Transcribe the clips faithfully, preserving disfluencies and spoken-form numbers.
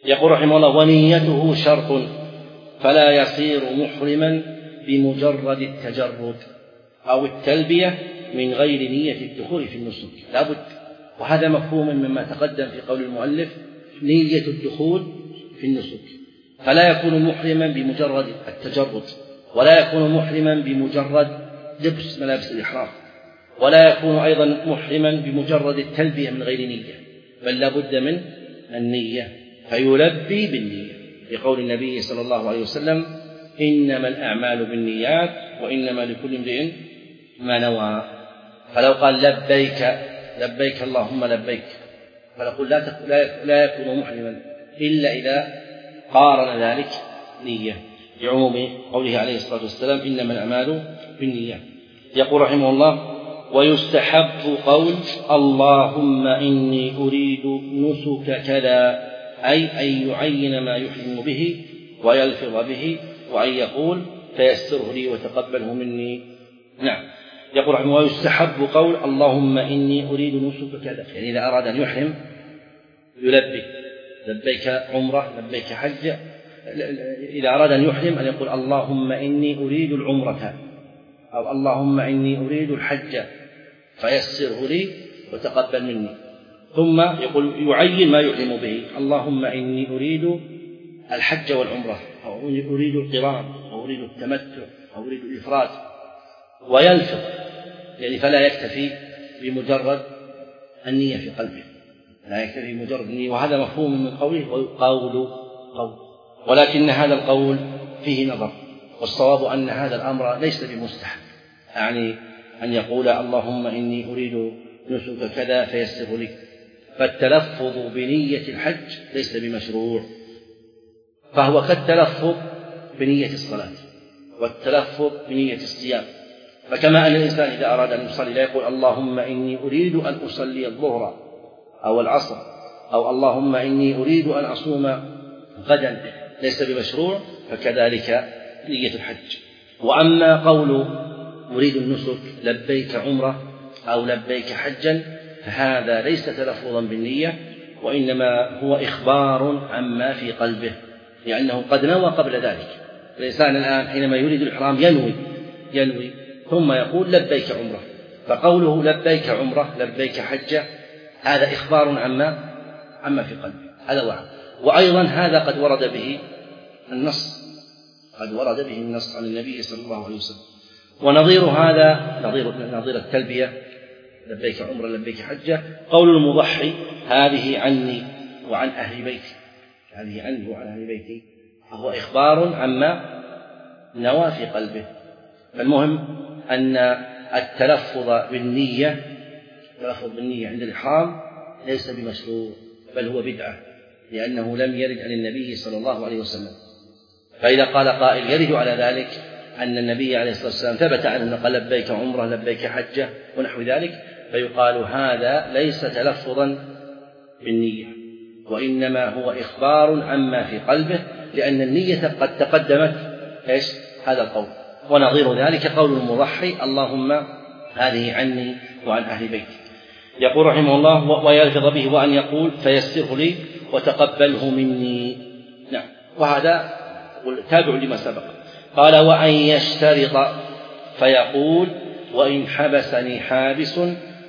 يقول رحمه الله: ونيته شرط فلا يصير محرما بمجرد التجرد أو التلبية من غير نية الدخول في النسك، لا بد. وهذا مفهوم مما تقدم في قول المؤلف: نية الدخول في النسك، فلا يكون محرما بمجرد التجرد، ولا يكون محرما بمجرد لبس ملابس الإحرام، ولا يكون أيضا محرما بمجرد التلبية من غير نية، بل لا بد من النية، فيلبي بالنية، لقول النبي صلى الله عليه وسلم: إنما الأعمال بالنيات وإنما لكل امرئ ما نوى. فلو قال لبيك لبيك اللهم لبيك، فنقول لا, لا يكون محرما إلا إذا قارن ذلك نية، لعموم قوله عليه الصلاة والسلام: إنما الأعمال بالنيات. يقول رحمه الله: ويستحب قول اللهم إني أريد نسك كذا، أي أن يعين ما يحرم به ويلفظ به، وأن يقول فيسره لي وتقبله مني. نعم. يقول رحمه الله: ويستحب قول اللهم إني أريد نسك كذا، يعني إذا أراد أن يحرم يلبي: لبيك عمرة، لبيك حج. إذا أراد أن يحرم أن يقول اللهم إني أريد العمرة، أو اللهم إني أريد الحج فيسره لي وتقبل مني. ثم يقول يعين ما يحرم به: اللهم إني أريد الحج والعمرة، أو أريد القران، أو أريد التمتع، أو أريد الإفراد. ويلفظ، يعني فلا يكتفي بمجرد النية في قلبه، لا يكتفي بمجرد النية، وهذا مفهوم من قوله: ويقول قول. ولكن هذا القول فيه نظر، والصواب أن هذا الأمر ليس بمستحب، يعني أن يقول اللهم إني أريد نسك كذا فيسر لي. فالتلفظ بنية الحج ليس بمشروع، فهو كالتلفظ بنية الصلاة والتلفظ بنية الصيام. فكما أن الإنسان إذا أراد أن يصلي لا يقول اللهم إني أريد أن أصلي الظهر أو العصر، أو اللهم إني أريد أن أصوم غدا، ليس بمشروع، فكذلك نية الحج. وأما قول أريد النسك لبيك عمرة أو لبيك حجا، فهذا ليس تلفظا بالنية، وإنما هو إخبار عما في قلبه، لأنه قد نوى قبل ذلك. الإنسان الآن حينما يريد الإحرام ينوي ينوي ثم يقول لبيك عمرة، فقوله لبيك عمرة لبيك حجة هذا إخبار عما عما في قلبه، هذا وعد. وأيضا هذا قد ورد به النص قد ورد به النص عن النبي صلى الله عليه وسلم. ونظير هذا نظير نظير التلبية لبيك عمرة لبيك حجة قول المضحي: هذه عني وعن أهل بيتي، هذه عني وعن أهل بيتي، فهو إخبار عما نوى في قلبه. فالمهم أن التلفظ بالنية التلفظ بالنية عند الإحرام ليس بمشروع، بل هو بدعة، لأنه لم يرد عن النبي صلى الله عليه وسلم. فإذا قال قائل يرد على ذلك أن النبي عليه الصلاة والسلام ثبت عنه قال لبيك عمرة لبيك حجة ونحو ذلك، فيقال هذا ليس تلفظا بالنية، وإنما هو إخبار عما في قلبه، لأن النية قد تقدمت إيش هذا القول. ونظير ذلك قول المضحي: اللهم هذه عني وعن أهل بيتي. يقول رحمه الله: ويلفظ به وأن يقول فيسره لي وتقبله مني. نعم. وهذا تابع لما سبق. قال: وأن يشترط فيقول: وإن حبسني حابس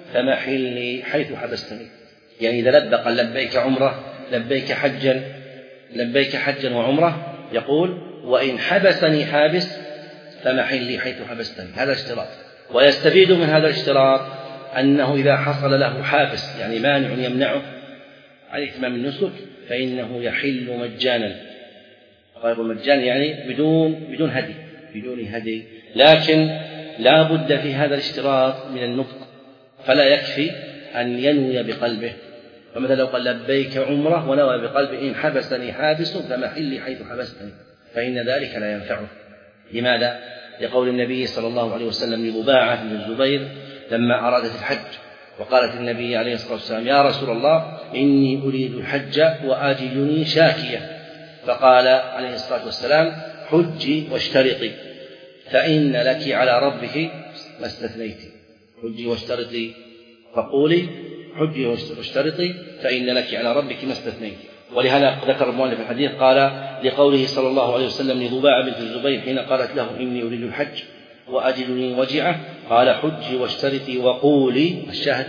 فمحلي حيث حبستني. يعني إذا لبى قال لبيك عمرة لبيك حجا لبيك حجا وعمرة، يقول: وإن حبسني حابس فمحلي حيث حبستني. هذا اشتراط. ويستفيد من هذا الاشتراط أنه إذا حصل له حابس، يعني مانع يمنعه عن إتمام النسك، فإنه يحل مجانا. غير مجان يعني بدون بدون هدي بدون هدي لكن لا بد في هذا الاشتراط من النطق، فلا يكفي أن ينوي بقلبه. فمثلا لو قال لبيك عمرة ونوى بقلبه: إن حبسني حابس فمحلي حيث حبستني، فإن ذلك لا ينفعه. لماذا؟ لقول النبي صلى الله عليه وسلم لضباعة بن الزبير لما أرادت الحج، وقالت النبي عليه الصلاة والسلام: يا رسول الله إني أريد الحج وأجدني شاكية. فقال عليه الصلاة والسلام: حجي واشترطي فإن لك على ربك ما استثنيتي. حجي واشترطي، فقولي حجي واشترطي فإن لك على ربك ما استثنيتي. ولهذا ذكر المؤلف الحديث قال لقوله صلى الله عليه وسلم لضباعة بنت الزبير حين قالت له إني أريد الحج وأجدني وجعة قال حجي واشترطي وقولي، الشاهد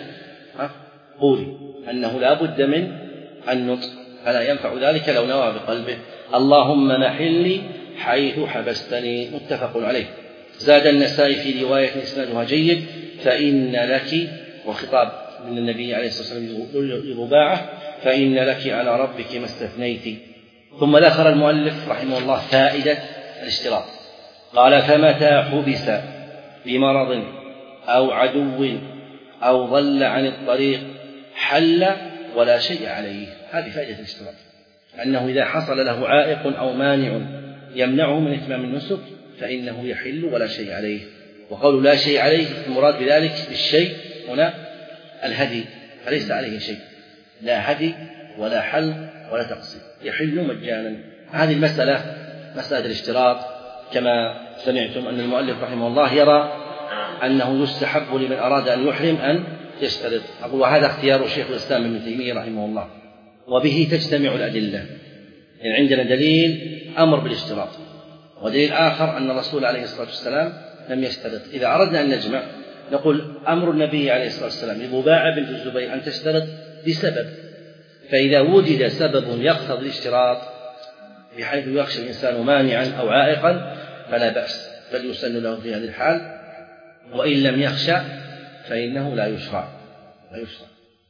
قولي أنه لا بد من النطق، فلا ينفع ذلك لو نوى بقلبه اللهم محلي حيث حبستني، متفق عليه. زاد النسائي في رواية إسنادها جيد فإن لك، وخطاب من النبي عليه الصلاة والسلام لرباعة فإن لك على ربك ما استثنيت. ثم ذكر المؤلف رحمه الله فائدة الاشتراط، قال فمتى حبس بمرض أو عدو أو ضل عن الطريق حل ولا شيء عليه. هذه فائدة الاشتراط، أنه إذا حصل له عائق أو مانع يمنعه من إتمام النسك فإنه يحل ولا شيء عليه. وقول لا شيء عليه المراد بذلك بالشيء هنا الهدي، فليس عليه شيء، لا هدي ولا حل ولا تقصير، يحل مجانا. هذه المسألة مسألة الاشتراط كما سمعتم أن المؤلف رحمه الله يرى أنه يستحب لمن أراد أن يحرم أن يشترط. أقول وهذا اختيار شيخ الإسلام ابن تيمية رحمه الله، وبه تجتمع الأدلة. يعني عندنا دليل أمر بالاشتراط، ودليل آخر أن الرسول عليه الصلاة والسلام لم يشترط. إذا أردنا أن نجمع نقول أمر النبي عليه الصلاة والسلام لضباعة بنت الزبير أن تشترط بسبب، فإذا وجد سبب يقتضي الاشتراط بحيث يخشى الإنسان مانعا أو عائقا فلا بأس، بل يسن له في هذه الحال، وإن لم يخشى فإنه لا يشرع لا يشرع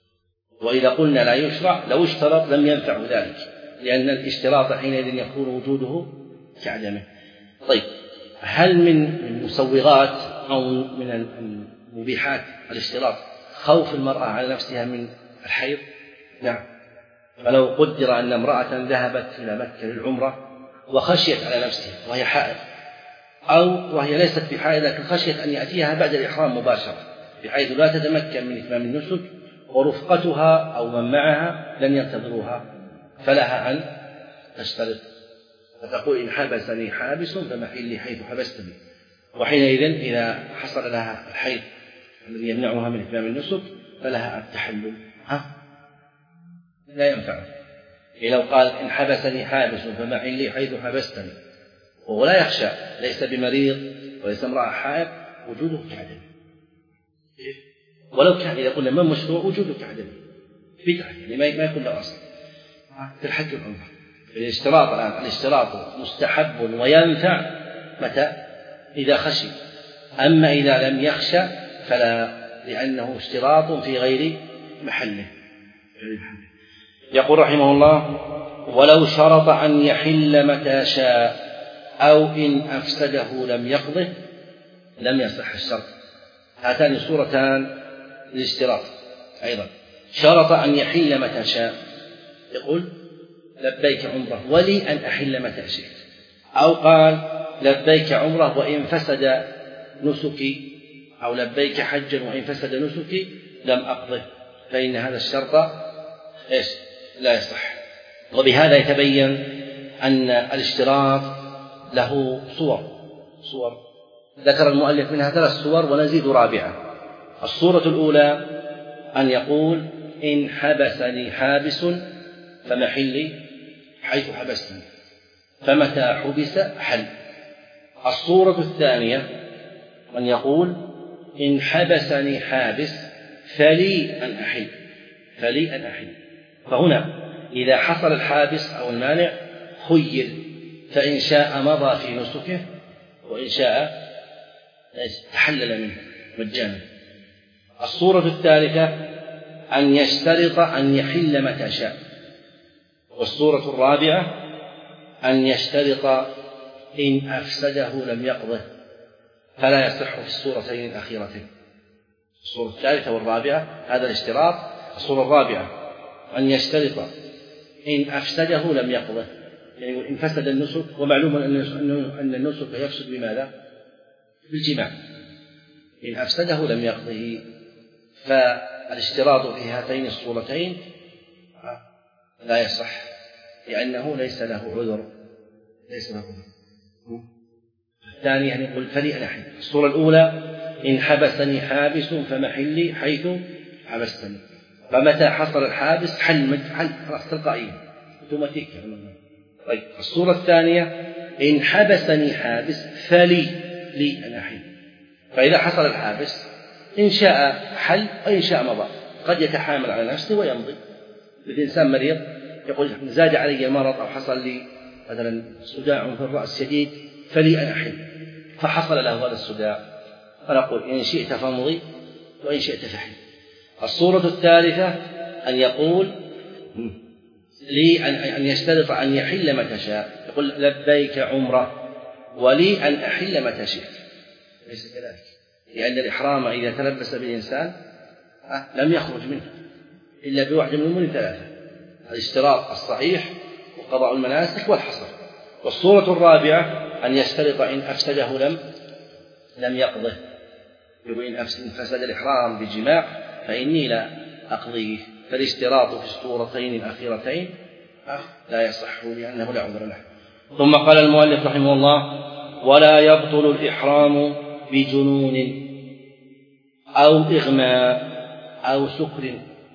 وإذا قلنا لا يشرع لو اشترط لم ينفع ذلك، لأن الاشتراط حينئذ يكون وجوده كعدمه. طيب، هل من مسوغات أو من المبيحات الاشتراط خوف المرأة على نفسها من الحيض؟ نعم. فلو قدر أن امرأة ذهبت إلى مكة للعمرة وخشيت على نفسها وهي حائض، أو وهي ليست بحائض لكن خشيت أن يأتيها بعد الإحرام مباشرة بحيث لا تتمكن من إتمام النسك، ورفقتها أو من معها لن ينتظروها، فلها أن تشترط، فتقول إن حبسني حابس فمحلي حيث حبستني. وحينئذ إذا حصل لها الحيض الذي يمنعها من إتمام النسك فلها التحلل. ها؟ لا ينفع. لو قال إن حبسني حابس فمحلي حيث حبستني وهو لا يخشى، ليس بمريض وليس امرأة حائض، وجوده كعدم. ولو كان إذا قلنا ما مشروع وجوده كعدم بدعة، يعني ما يكون له أصل في الحج والعمرة. الاشتراط الآن الاشتراط مستحب وينفع متى؟ إذا خشي، أما إذا لم يخشى فلا، لأنه اشتراط في غير محله. يقول رحمه الله ولو شرط أن يحل متى شاء أو إن أفسده لم يقضه لم يصح الشرط. هاتان صورتان للاشتراط أيضا. شرط أن يحل متى شاء، يقول لبيك عمره ولي أن أحل متى شئت، أو قال لبيك عمره وإن فسد نسكي، أو لبيك حجا وإن فسد نسكي لم أقضه، فإن هذا الشرط إيش؟ لا يصح. وبهذا يتبين أن الاشتراط له صور صور ذكر المؤلف منها ثلاث صور ونزيد رابعة. الصورة الأولى أن يقول إن حبسني حابس فمحلي حيث حبستني، فمتى حبس حل. الصورة الثانية أن يقول إن حبسني حابس فلي أن أحل فلي أن أحل فهنا إذا حصل الحابس أو المانع خير، فإن شاء مضى في نسكه وإن شاء تحلل منه مجانا. الصورة الثالثة أن يشترط أن يحل متى شاء. والصورة الرابعة أن يشترط إن أفسده لم يقضه، فلا يصح في الصورتين الأخيرتين، الصورة الثالثة والرابعة هذا الاشتراط. الصورة الرابعة أن يشترط إن أفسده لم يقضه، يعني إن فسد النسك، ومعلوم أن النسك يفسد بماذا؟ بالجماع. إن أفسده لم يقضه، فالاشتراط في هاتين الصورتين لا يصح، لأنه ليس له عذر ليس له عذر. الثاني أن يقول فلي أن أحل. الصورة الأولى إن حبسني حابس فمحلي حيث حبستني، فمتى حصل الحابس حل حل خلاص تلقائيا اوتوماتيك. طيب الصورة الثانية إن حبسني حابس فلي لي أن أحل. فإذا حصل الحابس إن شاء حل وإن شاء مضى، قد يتحامل على نفسه ويمضي. الإنسان مريض يقول زاد علي مرض أو حصل لي مثلا صداع في الرأس شديد فلي أن أحل، فحصل له هذا الصداع، فنقول إن شئت فامضي وإن شئت فحل. الصورة الثالثة أن يقول لي أن يشترط أن يحل متى شاء، يقول لبيك عمرة ولي أن أحل متى شئت. ليس كذلك، لأن الإحرام إذا تلبس بالإنسان لم يخرج منه إلا بواحد من الأمور ثلاثة: الاشتراط الصحيح وقضاء المناسك والحصر. والصورة الرابعة أن يشترط إن أفسده لم لم يقضه، يقول إن فسد الإحرام بجماع فإني لا أقضيه. فالاشتراط في الصورتين الأخيرتين لا يصح لأنه لا عذر له. ثم قال المؤلف رحمه الله: ولا يبطل الإحرام بجنون أو إغماء أو سكر.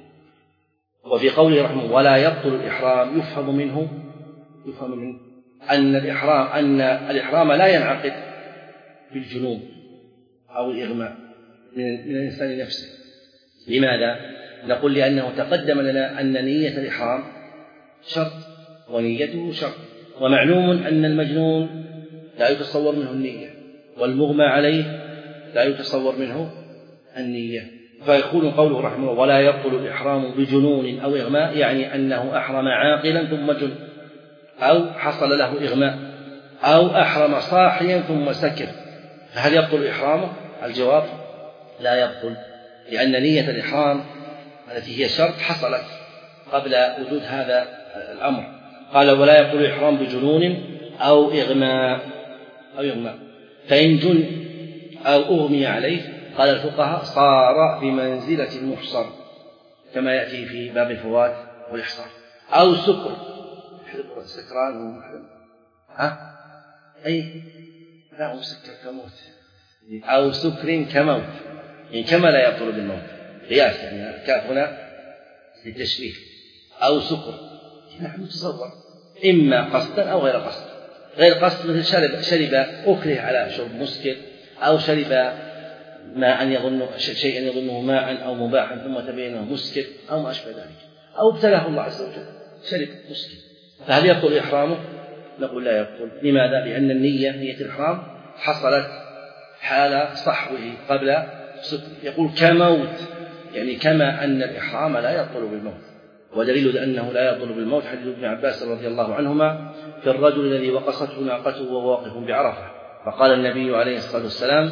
وفي قوله رحمه ولا يبطل الإحرام يفهم منه يفهم منه أن الإحرام أن الإحرام لا ينعقد بالجنون أو الإغماء من الإنسان نفسه. لماذا؟ نقول لأنه تقدم لنا أن نية الإحرام شرط ونيته شرط، ومعلوم أن المجنون لا يتصور منه النية، والمغمى عليه لا يتصور منه النية. فيكون قوله رحمه الله ولا يبطل الإحرام بجنون أو إغماء، يعني أنه أحرم عاقلا ثم جن، أو حصل له إغماء، أو أحرم صاحيا ثم سكر. فهل يبطل إحرامه؟ الجواب لا يبطل، لأن نية الإحرام التي هي شرط حصلت قبل وجود هذا الأمر. قال ولا يبطل الإحرام بجنون أو إغماء أو إغماء فإن جن أو أغمي عليه قال الفقهاء صار بمنزلة المحصر كما يأتي في باب الفوات والإحصار. أو سكر، سكران ومحرم ها أي لا مسكر كموت، أو سكر كموت، يعني كما لا يبطل بالموت قياس، يعني الكاف هنا للتشبيه. أو سكر نحن نتصور إما قصدا أو غير قصد. غير قصد مثل شرب شرب أكره على شرب مسكر، أو شرب ماء يظن شيئا يظنه ماء أو مباحا ثم تبينه مسكر أو ما أشبه ذلك، أو ابتلاه الله عز وجل شرب مسكر. فهل يبطل إحرامه؟ نقول لا يبطل. لماذا؟ لأن النية نية الإحرام حصلت حال صحوه قبل سكر. يقول كموت، يعني كما أن الإحرام لا يبطل بالموت. ودليل أنه لا يبطل بالموت حديث ابن عباس رضي الله عنهما في الرجل الذي وقصته ناقته وهو واقف بعرفة، فقال النبي عليه الصلاة والسلام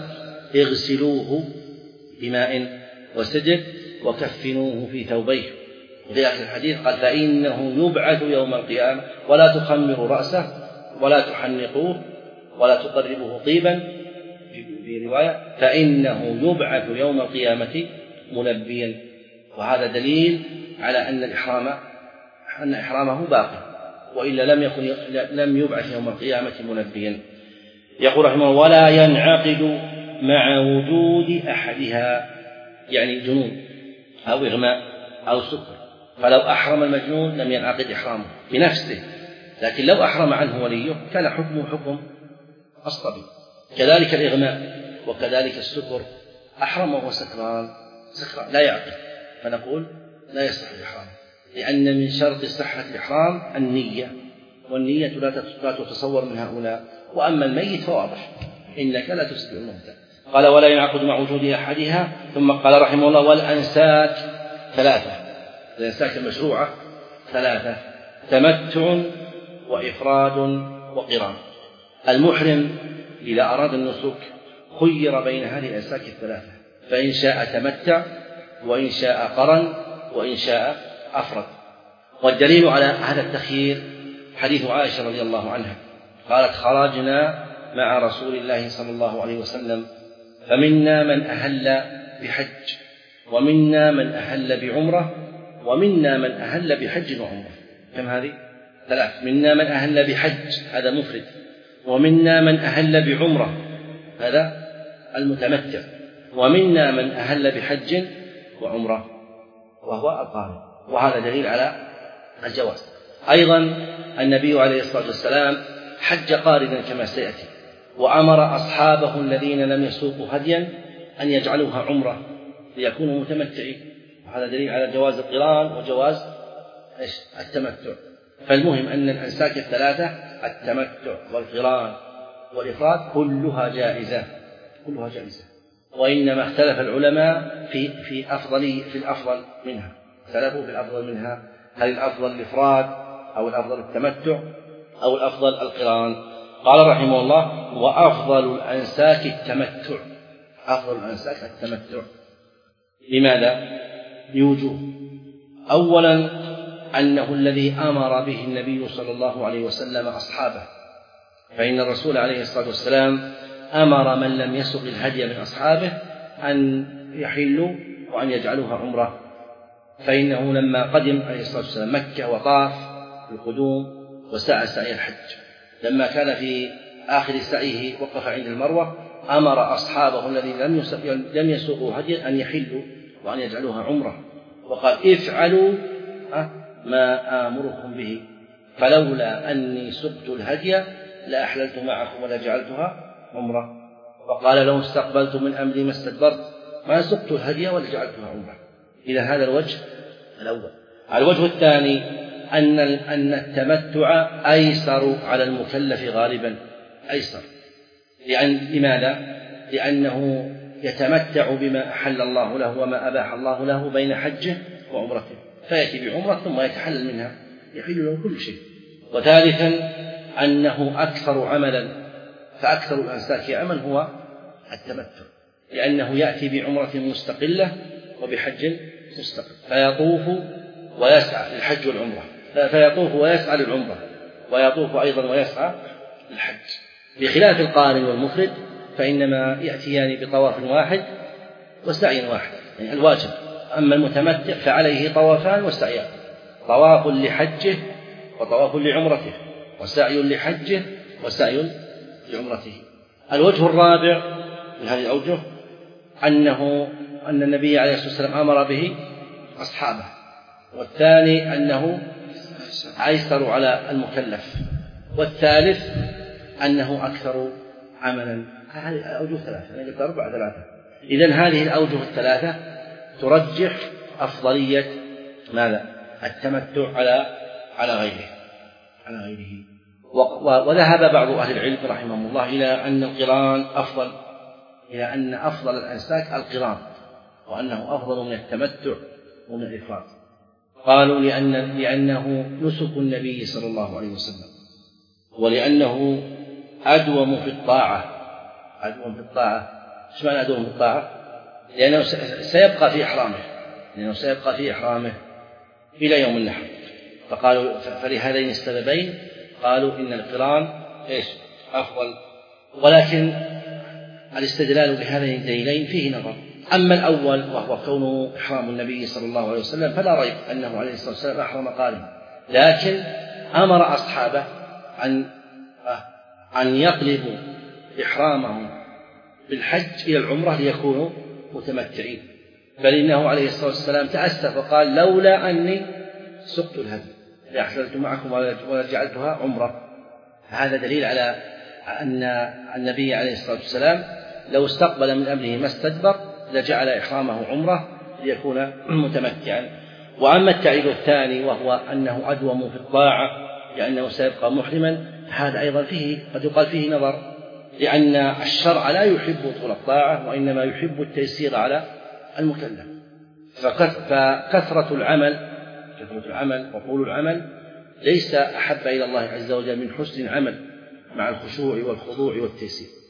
اغسلوه بماء وسدر وكفنوه في ثوبيه. وفي آخر الحديث قال فإنه يبعث يوم القيامة ولا تخمروا رأسه ولا تحنقوه ولا تقربوه طيبا، في رواية فإنه يبعث يوم القيامة ملبيا. وهذا دليل على أن الإحرام أن إحرامه باقي، وإلا لم يكن لم يبعث يوم القيامة ملبيا. يقول رحمه الله ولا ينعقد مع وجود أحدها، يعني جنون أو إغماء أو سكر. فلو أحرم المجنون لم ينعقد إحرامه بنفسه، لكن لو أحرم عنه وليه كان حكمه حكم الصبي. كذلك الإغماء وكذلك السكر، أحرم وهو سكران سكران لا يعقد، فنقول لا يصح الإحرام، لأن من شرط صحة الإحرام النية، والنية لا تتصور من هؤلاء. وأما الميت فواضح إنك لا تسبع الموتى. قال ولا ينعقد مع وجود أحدها. ثم قال رحمه الله والأنساك ثلاثة، الأنساك المشروعة ثلاثة: تمتع وإفراد وقران. المحرم إذا أراد النسك خير بين هذه الأنساك الثلاثة، فإن شاء تمتع وإن شاء قرن وإن شاء أفرد. والدليل على هذا التخيير حديث عائشة رضي الله عنها قالت خرجنا مع رسول الله صلى الله عليه وسلم فمنا من أهل بحج ومنا من أهل بعمرة ومنا من أهل بحج وعمرة. كم هذه؟ ثلاث. منا من أهل بحج هذا مفرد، ومنا من أهل بعمرة هذا المتمتع، ومنا من أهل بحج وعمرة وهو القارن. وهذا دليل على الجواز. أيضا النبي عليه الصلاة والسلام حج قارنا كما سيأتي، وأمر أصحابه الذين لم يسوقوا هديا أن يجعلوها عمرة ليكونوا متمتعين، وهذا دليل على جواز القران وجواز التمتع. فالمهم أن الأنساك الثلاثة التمتع والقران والإفراد كلها جائزة كلها جائزة وإنما اختلف العلماء في في أفضل في الأفضل منها، اختلفوا في الأفضل منها، هل الأفضل الإفراد أو الأفضل التمتع أو الأفضل القران؟ قال رحمه الله: وأفضل الأنساك التمتع، أفضل الأنساك التمتع. لماذا؟ لوجوه. أولا أنه الذي أمر به النبي صلى الله عليه وسلم أصحابه، فإن الرسول عليه الصلاة والسلام أمر من لم يسق الهدي من أصحابه أن يحلوا وأن يجعلوها عمرة، فإنه لما قدم عليه الصلاة والسلام مكة وطاف القدوم وسعى سعي الحج، لما كان في آخر سعيه وقف عند المروة أمر أصحابه الذين لم يسوقوا هديا أن يحلوا وأن يجعلوها عمرة، وقال: افعلوا ما آمركم به، فلولا أني سقت الهدي لأحللت معكم ولجعلتها عمرة. وقال: لو استقبلت من أمري ما استدبرت ما سقت الهدي ولجعلتها عمرة. إذا هذا الوجه الأول. الوجه الثاني أن أن التمتع أيسر على المكلف غالبا، أيسر. لأن لماذا؟ لأنه يتمتع بما أحل الله له وما أباح الله له بين حجه وعمرته، فيأتي بعمرة ثم يتحلل منها، يحل له كل شيء. وثالثا أنه أكثر عملا، فأكثر الأنساك عمل هو التمتع، لأنه يأتي بعمرة مستقلة وبحج مستقل، فيطوف ويسعى للحج والعمرة، فيطوف ويسعى للعمرة، ويطوف أيضا ويسعى للحج، بخلاف القارن والمفرد فإنما يأتيان بطواف واحد وسعي واحد، يعني الواجب. أما المتمتع فعليه طوافان وسعيان، طواف لحجه وطواف لعمرته، وسعي لحجه وسعي لعمرته. الوجه الرابع من هذه الأوجه أنه أن النبي عليه الصلاة والسلام أمر به أصحابه، والثاني أنه أيسر على المكلف، والثالث أنه أكثر عملا. هذه الأوجه ثلاثة، أنا قلت أربعة ثلاثة. إذن هذه الأوجه الثلاثة ترجح أفضلية ماذا؟ التمتع على على غيره على غيره. وذهب بعض أهل العلم رحمهم الله إلى أن القران أفضل، إلى أن أفضل الأنساك القران، وأنه أفضل من التمتع ومن الإفراد. قالوا لأن لأنه نسك النبي صلى الله عليه وسلم، ولأنه أدوم في الطاعة. أدوم في الطاعة، إيش معنى أدوم في الطاعة؟ لأنه سيبقى في إحرامه لأنه سيبقى في إحرامه إلى يوم النحر. فقالوا فلهذين السببين قالوا إن القران إيش أفضل، ولكن الاستدلال بهذين الدليلين فيه نظر. أما الأول وهو كونه إحرام النبي صلى الله عليه وسلم فلا ريب أنه عليه الصلاة والسلام أحرم قارنا، لكن أمر أصحابه أن أن يقلبوا إحرامهم بالحج إلى العمرة ليكونوا متمتعين، بل إنه عليه الصلاة والسلام تأسف وقال: لولا أني سقت الهدي لأحللت معكم ولجعلتها عمرة. هذا دليل على أن النبي عليه الصلاة والسلام لو استقبل من أمره ما استدبر لجعل إحرامه عمرة ليكون متمتعا. وأما التعليل الثاني وهو أنه أدوم في الطاعة لأنه سيبقى محرما، هذا أيضا فيه قد يقال فيه نظر، لأن الشرع لا يحب طول الطاعة وإنما يحب التيسير على المكلف. فكثرة العمل كثرة العمل وطول العمل ليس أحب إلى الله عز وجل من حسن العمل مع الخشوع والخضوع والتيسير.